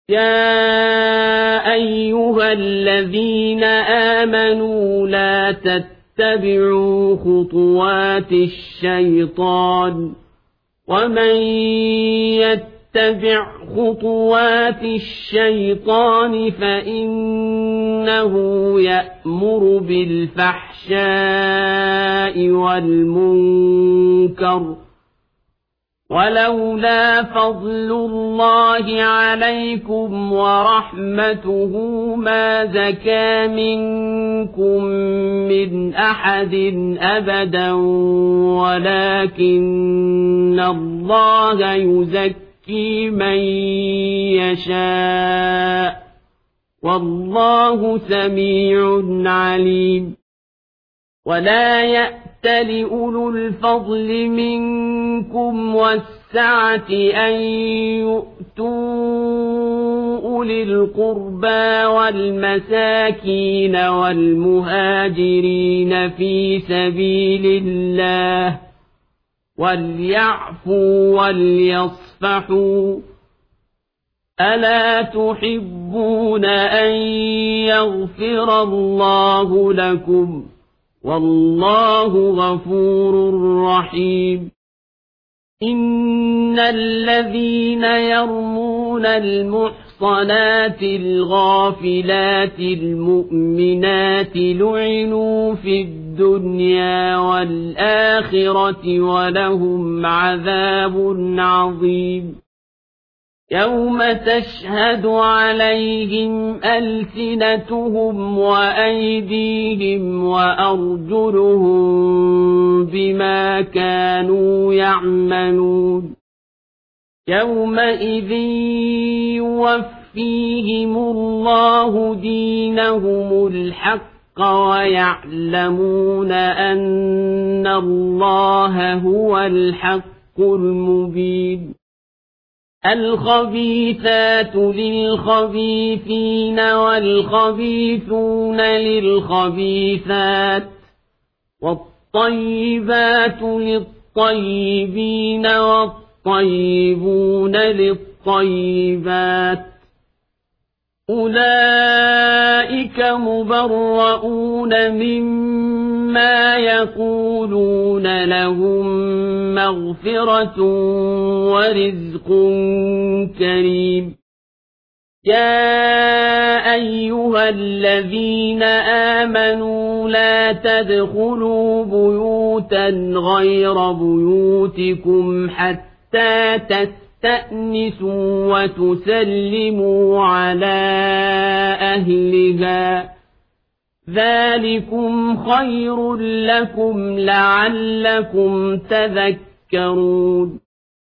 يا أيها الذين آمنوا لا تتبعوا خطوات الشيطان ومن يتبع خطوات الشيطان فإنه يأمر بالفحشاء والمنكر ولولا فضل الله عليكم ورحمته ما زكى منكم من أحد أبدا ولكن الله يزكي من يشاء والله سميع عليم ولا يأتل أولو الفضل منكم والسعة أن يؤتوا أولي القربى والمساكين والمهاجرين في سبيل الله وليعفوا وليصفحوا ألا تحبون أن يغفر الله لكم والله غفور رحيم إن الذين يرمون المحصنات الغافلات المؤمنات لعنوا في الدنيا والآخرة ولهم عذاب عظيم يوم تشهد عليهم ألسنتهم وأيديهم وأرجلهم بما كانوا يعملون يومئذ يوفيهم الله دينهم الحق ويعلمون أن الله هو الحق المبين الخبيثات للخبيثين والخبيثون للخبيثات والطيبات للطيبين والطيبون للطيبات أولئك مبرؤون مما يقولون لهم مغفرة ورزق كريم يا أيها الذين آمنوا لا تدخلوا بيوتا غير بيوتكم حتى تستأنسوا وتسلموا على أهلها ذلكم خير لكم لعلكم تذكرون